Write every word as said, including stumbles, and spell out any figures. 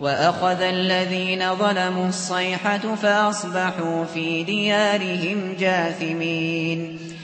وأخذ الذين ظلموا الصيحة فأصبحوا في ديارهم جاثمين